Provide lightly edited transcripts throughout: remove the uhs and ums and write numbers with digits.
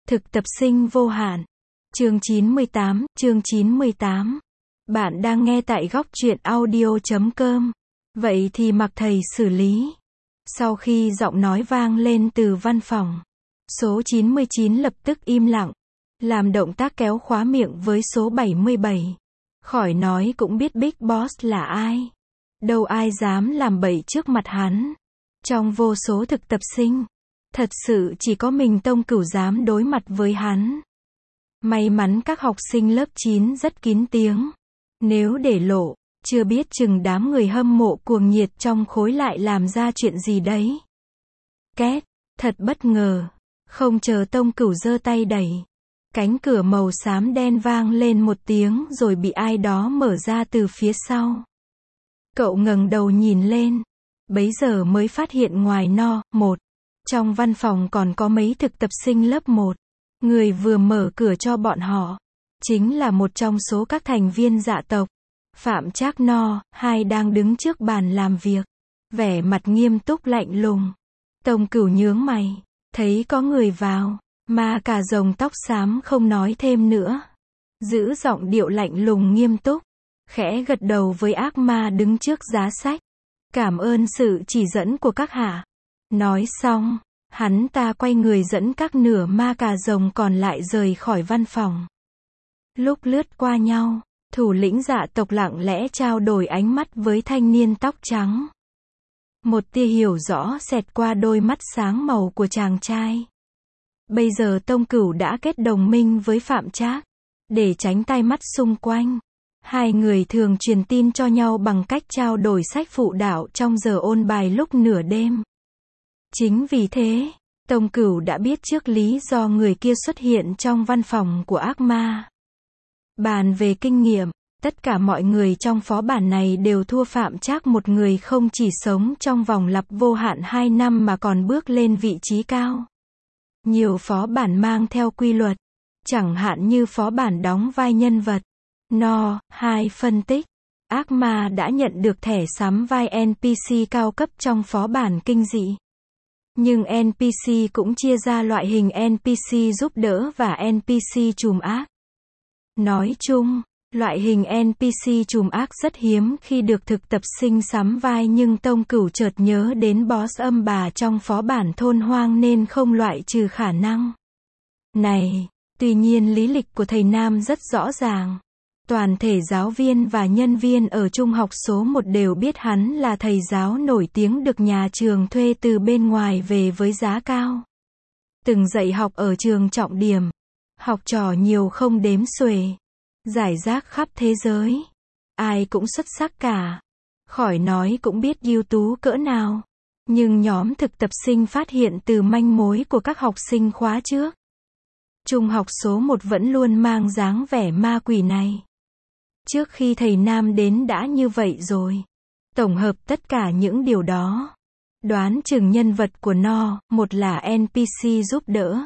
Thực tập sinh vô hạn. Chương 98. Bạn đang nghe tại góc truyện audio.com. Vậy thì mặc thầy xử lý. Sau khi giọng nói vang lên từ văn phòng, số 99 lập tức im lặng, làm động tác kéo khóa miệng với số 77. Khỏi nói cũng biết Big Boss là ai. Đâu ai dám làm bậy trước mặt hắn. Trong vô số thực tập sinh, thật sự chỉ có mình Tông Cửu dám đối mặt với hắn. May mắn các học sinh lớp 9 rất kín tiếng. Nếu để lộ, chưa biết chừng đám người hâm mộ cuồng nhiệt trong khối lại làm ra chuyện gì đấy. Két, thật bất ngờ. Không chờ Tông Cửu giơ tay đẩy, cánh cửa màu xám đen vang lên một tiếng rồi bị ai đó mở ra từ phía sau. Cậu ngẩng đầu nhìn lên, bấy giờ mới phát hiện ngoài No.1, trong văn phòng còn có mấy thực tập sinh lớp 1. Người vừa mở cửa cho bọn họ chính là một trong số các thành viên dạ tộc. Phạm Trác No.2 đang đứng trước bàn làm việc, vẻ mặt nghiêm túc lạnh lùng. Tông Cửu nhướng mày, thấy có người vào, Ma Cà Rồng tóc xám không nói thêm nữa, giữ giọng điệu lạnh lùng nghiêm túc, khẽ gật đầu với ác ma đứng trước giá sách. Cảm ơn sự chỉ dẫn của các hạ. Nói xong, hắn ta quay người dẫn các nửa Ma Cà Rồng còn lại rời khỏi văn phòng. Lúc lướt qua nhau, thủ lĩnh dạ tộc lặng lẽ trao đổi ánh mắt với thanh niên tóc trắng. Một tia hiểu rõ xẹt qua đôi mắt sáng màu của chàng trai. Bây giờ Tông Cửu đã kết đồng minh với Phạm Trác. Để tránh tai mắt xung quanh, hai người thường truyền tin cho nhau bằng cách trao đổi sách phụ đạo trong giờ ôn bài lúc nửa đêm. Chính vì thế, Tông Cửu đã biết trước lý do người kia xuất hiện trong văn phòng của ác ma. Bàn về kinh nghiệm, tất cả mọi người trong phó bản này đều thua Phạm Trác một người, không chỉ sống trong vòng lặp vô hạn 2 năm mà còn bước lên vị trí cao. Nhiều phó bản mang theo quy luật, chẳng hạn như phó bản đóng vai nhân vật. No.2 phân tích, ác ma đã nhận được thẻ sắm vai NPC cao cấp trong phó bản kinh dị. Nhưng NPC cũng chia ra loại hình NPC giúp đỡ và NPC trùm ác. Nói chung, loại hình NPC trùm ác rất hiếm khi được thực tập sinh sắm vai, nhưng Tông Cửu chợt nhớ đến boss âm bà trong phó bản thôn hoang nên không loại trừ khả năng này. Tuy nhiên lý lịch của thầy Nam rất rõ ràng. Toàn thể giáo viên và nhân viên ở trung học số 1 đều biết hắn là thầy giáo nổi tiếng được nhà trường thuê từ bên ngoài về với giá cao. Từng dạy học ở trường trọng điểm, học trò nhiều không đếm xuể, rải rác khắp thế giới. Ai cũng xuất sắc cả. Khỏi nói cũng biết ưu tú cỡ nào. Nhưng nhóm thực tập sinh phát hiện từ manh mối của các học sinh khóa trước, trung học số 1 vẫn luôn mang dáng vẻ ma quỷ này. Trước khi thầy Nam đến đã như vậy rồi. Tổng hợp tất cả những điều đó, đoán chừng nhân vật của No.1 là NPC giúp đỡ.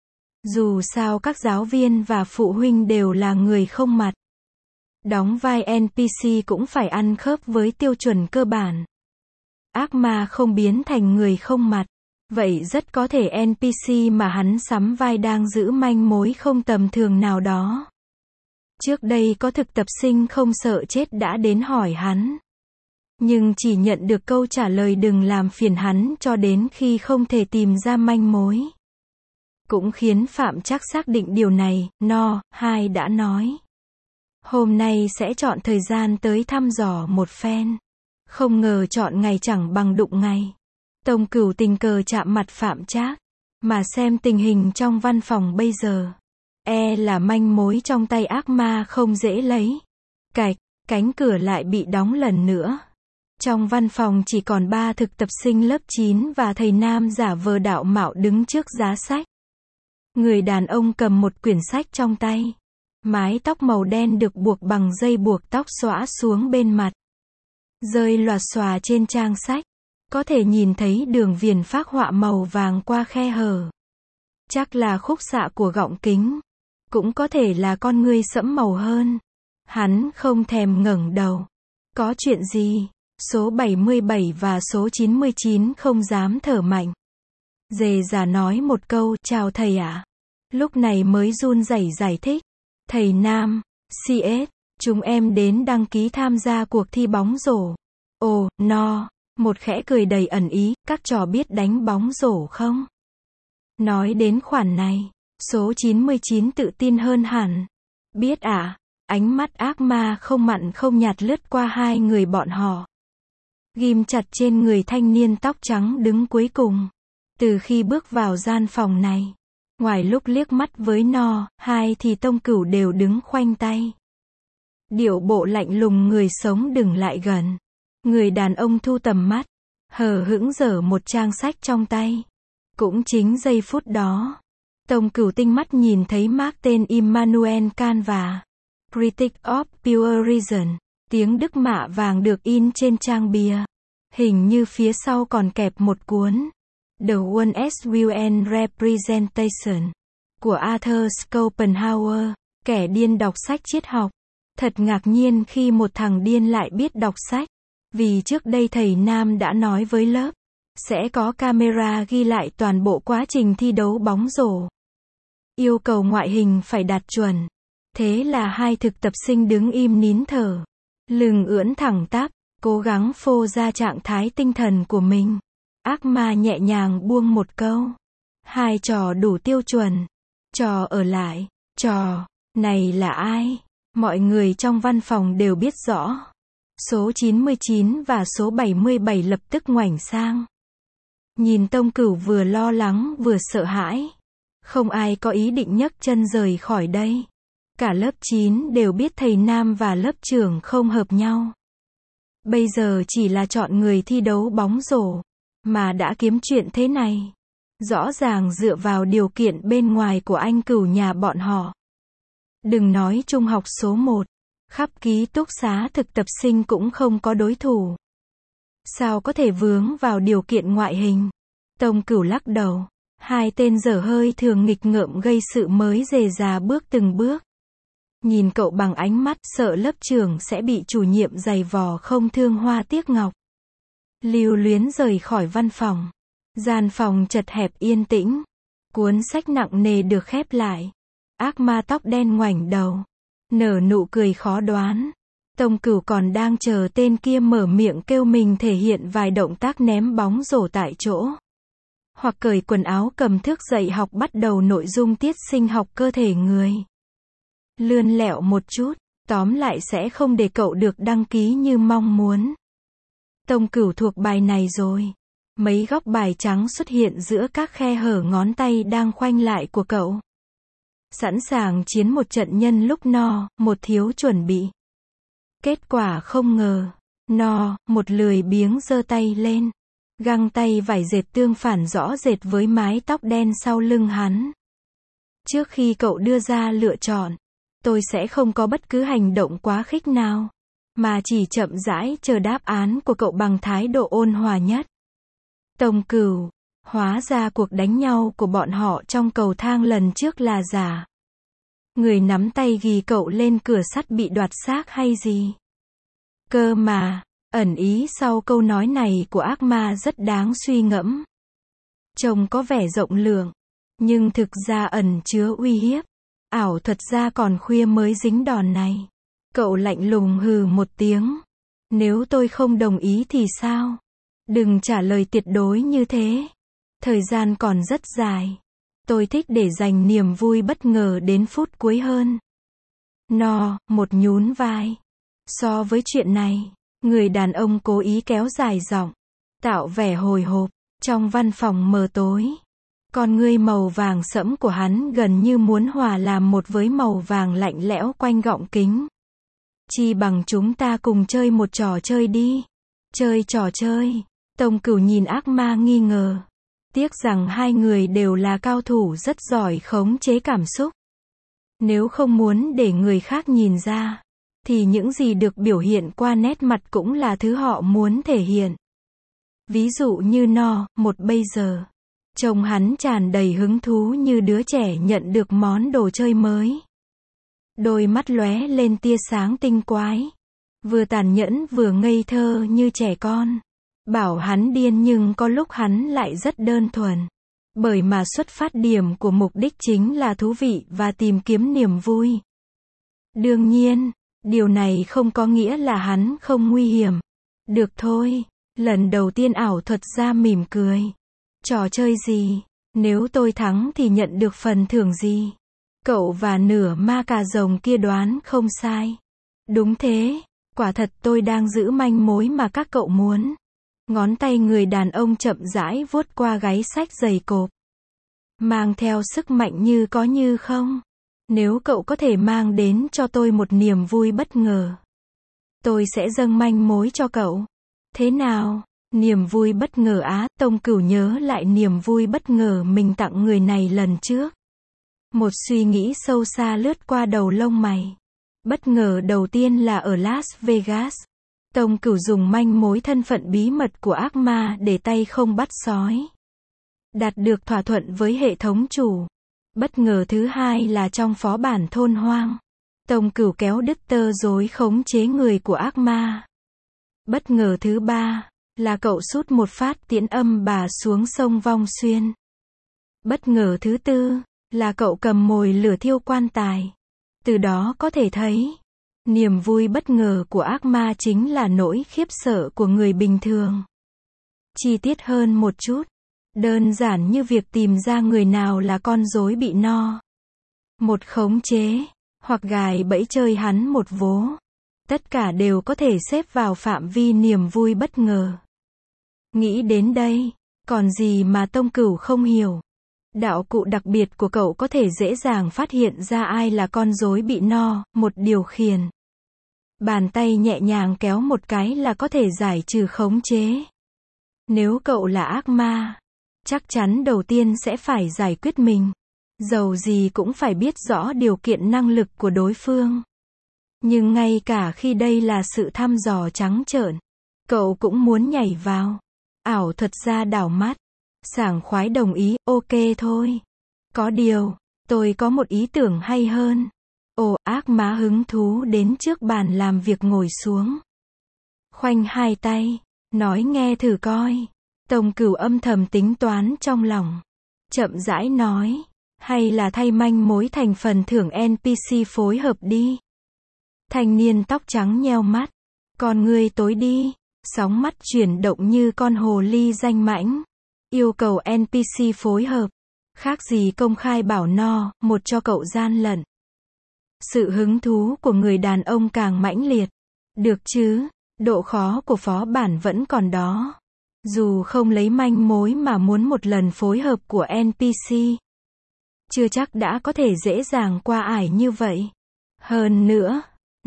Dù sao các giáo viên và phụ huynh đều là người không mặt. Đóng vai NPC cũng phải ăn khớp với tiêu chuẩn cơ bản. Ác ma không biến thành người không mặt, vậy rất có thể NPC mà hắn sắm vai đang giữ manh mối không tầm thường nào đó. Trước đây có thực tập sinh không sợ chết đã đến hỏi hắn, nhưng chỉ nhận được câu trả lời đừng làm phiền hắn cho đến khi không thể tìm ra manh mối. Cũng khiến Phạm Trác xác định điều này. No.2 đã nói, hôm nay sẽ chọn thời gian tới thăm dò một phen. Không ngờ chọn ngày chẳng bằng đụng ngày. Tông Cửu tình cờ chạm mặt Phạm Trác, mà xem tình hình trong văn phòng bây giờ, là manh mối trong tay ác ma không dễ lấy. Cạch, cánh cửa lại bị đóng lần nữa. Trong văn phòng chỉ còn 3 thực tập sinh lớp 9 và thầy Nam giả vờ đạo mạo đứng trước giá sách. Người đàn ông cầm một quyển sách trong tay. Mái tóc màu đen được buộc bằng dây buộc tóc xõa xuống bên mặt, rơi loạt xòa trên trang sách. Có thể nhìn thấy đường viền phác họa màu vàng qua khe hở. Chắc là khúc xạ của gọng kính. Cũng có thể là con ngươi sẫm màu hơn. Hắn không thèm ngẩng đầu. Có chuyện gì? Số 77 và số 99 không dám thở mạnh. Dề già nói một câu, chào thầy ạ. Lúc này mới run rẩy giải thích. Thầy Nam, CS, chúng em đến đăng ký tham gia cuộc thi bóng rổ. Ồ, no, một khẽ cười đầy ẩn ý, các trò biết đánh bóng rổ không? Nói đến khoản này, số 99 tự tin hơn hẳn. Biết ạ, ánh mắt ác ma không mặn không nhạt lướt qua hai người bọn họ. Ghim chặt trên người thanh niên tóc trắng đứng cuối cùng. Từ khi bước vào gian phòng này, ngoài lúc liếc mắt với No, hai thì Tông Cửu đều đứng khoanh tay. Điệu bộ lạnh lùng người sống đừng lại gần. Người đàn ông thu tầm mắt, hờ hững giở một trang sách trong tay. Cũng chính giây phút đó, Tông Cửu tinh mắt nhìn thấy mác tên Immanuel Kant và Critic of Pure Reason, tiếng Đức mạ vàng được in trên trang bìa. Hình như phía sau còn kẹp một cuốn The One as Will and Representation của Arthur Schopenhauer, kẻ điên đọc sách triết học. Thật ngạc nhiên khi một thằng điên lại biết đọc sách, vì trước đây thầy Nam đã nói với lớp, sẽ có camera ghi lại toàn bộ quá trình thi đấu bóng rổ. Yêu cầu ngoại hình phải đạt chuẩn. Thế là hai thực tập sinh đứng im nín thở, lưng ưỡn thẳng tắp, cố gắng phô ra trạng thái tinh thần của mình. Ác ma nhẹ nhàng buông một câu. Hai trò đủ tiêu chuẩn. Trò ở lại. Trò này là ai? Mọi người trong văn phòng đều biết rõ. Số 99 và số 77 lập tức ngoảnh sang. Nhìn Tông Cửu vừa lo lắng vừa sợ hãi. Không ai có ý định nhấc chân rời khỏi đây. Cả lớp 9 đều biết thầy Nam và lớp trưởng không hợp nhau. Bây giờ chỉ là chọn người thi đấu bóng rổ, mà đã kiếm chuyện thế này. Rõ ràng dựa vào điều kiện bên ngoài của anh Cửu nhà bọn họ. Đừng nói trung học số 1, khắp ký túc xá thực tập sinh cũng không có đối thủ. Sao có thể vướng vào điều kiện ngoại hình? Tông Cửu lắc đầu. Hai tên dở hơi thường nghịch ngợm gây sự mới rề rà bước từng bước. Nhìn cậu bằng ánh mắt sợ lớp trưởng sẽ bị chủ nhiệm giày vò không thương hoa tiếc ngọc. Lưu luyến rời khỏi văn phòng. Gian phòng chật hẹp yên tĩnh. Cuốn sách nặng nề được khép lại. Ác ma tóc đen ngoảnh đầu, nở nụ cười khó đoán. Tông Cửu còn đang chờ tên kia mở miệng kêu mình thể hiện vài động tác ném bóng rổ tại chỗ. Hoặc cởi quần áo cầm thước dạy học bắt đầu nội dung tiết sinh học cơ thể người. Lươn lẹo một chút, tóm lại sẽ không để cậu được đăng ký như mong muốn. Tông Cửu thuộc bài này rồi. Mấy góc bài trắng xuất hiện giữa các khe hở ngón tay đang khoanh lại của cậu. Sẵn sàng chiến một trận nhân lúc No, một thiếu chuẩn bị. Kết quả không ngờ, No, một lười biếng giơ tay lên. Găng tay vải dệt tương phản rõ rệt với mái tóc đen sau lưng hắn. Trước khi cậu đưa ra lựa chọn, tôi sẽ không có bất cứ hành động quá khích nào, mà chỉ chậm rãi chờ đáp án của cậu bằng thái độ ôn hòa nhất. Tông Cửu, hóa ra cuộc đánh nhau của bọn họ trong cầu thang lần trước là giả. Người nắm tay ghi cậu lên cửa sắt bị đoạt xác hay gì? Cơ mà, ẩn ý sau câu nói này của ác ma rất đáng suy ngẫm. Trông có vẻ rộng lượng, nhưng thực ra ẩn chứa uy hiếp. Ảo thuật ra còn khuya mới dính đòn này. Cậu lạnh lùng hừ một tiếng. Nếu tôi không đồng ý thì sao? Đừng trả lời tuyệt đối như thế. Thời gian còn rất dài. Tôi thích để dành niềm vui bất ngờ đến phút cuối hơn. No, một nhún vai. So với chuyện này, người đàn ông cố ý kéo dài giọng, tạo vẻ hồi hộp. Trong văn phòng mờ tối, con ngươi màu vàng sẫm của hắn gần như muốn hòa làm một với màu vàng lạnh lẽo quanh gọng kính. Chi bằng chúng ta cùng chơi một trò chơi đi. Chơi trò chơi. Tông Cửu nhìn ác ma nghi ngờ. Tiếc rằng hai người đều là cao thủ rất giỏi khống chế cảm xúc. Nếu không muốn để người khác nhìn ra, thì những gì được biểu hiện qua nét mặt cũng là thứ họ muốn thể hiện. Ví dụ như No, một bây giờ. Trông hắn tràn đầy hứng thú như đứa trẻ nhận được món đồ chơi mới. Đôi mắt lóe lên tia sáng tinh quái. Vừa tàn nhẫn vừa ngây thơ như trẻ con. Bảo hắn điên nhưng có lúc hắn lại rất đơn thuần. Bởi mà xuất phát điểm của mục đích chính là thú vị và tìm kiếm niềm vui. Đương nhiên, điều này không có nghĩa là hắn không nguy hiểm. Được thôi, lần đầu tiên ảo thuật gia mỉm cười. Trò chơi gì? Nếu tôi thắng thì nhận được phần thưởng gì? Cậu và nửa ma cà rồng kia đoán không sai. Đúng thế, quả thật tôi đang giữ manh mối mà các cậu muốn. Ngón tay người đàn ông chậm rãi vuốt qua gáy xách giày cộp. Mang theo sức mạnh như có như không. Nếu cậu có thể mang đến cho tôi một niềm vui bất ngờ, tôi sẽ dâng manh mối cho cậu. Thế nào? Niềm vui bất ngờ á? Tông Cửu nhớ lại niềm vui bất ngờ mình tặng người này lần trước. Một suy nghĩ sâu xa lướt qua đầu lông mày. Bất ngờ đầu tiên là ở Las Vegas. Tông Cửu dùng manh mối thân phận bí mật của ác ma để tay không bắt sói. Đạt được thỏa thuận với hệ thống chủ. Bất ngờ thứ hai là trong phó bản thôn hoang. Tông Cửu kéo đứt tơ rối khống chế người của ác ma. Bất ngờ thứ ba là cậu sút một phát tiễn âm bà xuống sông Vong Xuyên. Bất ngờ thứ tư là cậu cầm mồi lửa thiêu quan tài. Từ đó có thể thấy, niềm vui bất ngờ của ác ma chính là nỗi khiếp sợ của người bình thường. Chi tiết hơn một chút, đơn giản như việc tìm ra người nào là con rối bị no. Một khống chế, hoặc gài bẫy chơi hắn một vố. Tất cả đều có thể xếp vào phạm vi niềm vui bất ngờ. Nghĩ đến đây, còn gì mà Tông Cửu không hiểu. Đạo cụ đặc biệt của cậu có thể dễ dàng phát hiện ra ai là con rối bị no, một điều khiển. Bàn tay nhẹ nhàng kéo một cái là có thể giải trừ khống chế. Nếu cậu là ác ma, chắc chắn đầu tiên sẽ phải giải quyết mình. Dầu gì cũng phải biết rõ điều kiện năng lực của đối phương. Nhưng ngay cả khi đây là sự thăm dò trắng trợn, cậu cũng muốn nhảy vào. Ảo thuật gia đảo mắt, sảng khoái đồng ý, ok thôi. Có điều, tôi có một ý tưởng hay hơn. Ồ, ác ma hứng thú đến trước bàn làm việc ngồi xuống. Khoanh hai tay, nói nghe thử coi. Tông Cửu âm thầm tính toán trong lòng. Chậm rãi nói, hay là thay manh mối thành phần thưởng NPC phối hợp đi. Thanh niên tóc trắng nheo mắt, con ngươi tối đi, sóng mắt chuyển động như con hồ ly danh mãnh. Yêu cầu NPC phối hợp, khác gì công khai bảo no, một cho cậu gian lận. Sự hứng thú của người đàn ông càng mãnh liệt. Được chứ, độ khó của phó bản vẫn còn đó. Dù không lấy manh mối mà muốn một lần phối hợp của NPC, chưa chắc đã có thể dễ dàng qua ải như vậy. Hơn nữa,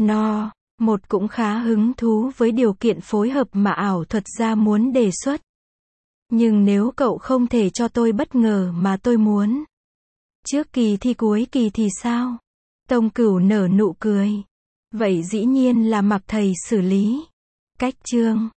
một cũng khá hứng thú với điều kiện phối hợp mà ảo thuật gia muốn đề xuất. Nhưng nếu cậu không thể cho tôi bất ngờ mà tôi muốn, trước kỳ thi cuối kỳ thì sao? Tông Cửu nở nụ cười. Vậy dĩ nhiên là mặc thầy xử lý. Cách chương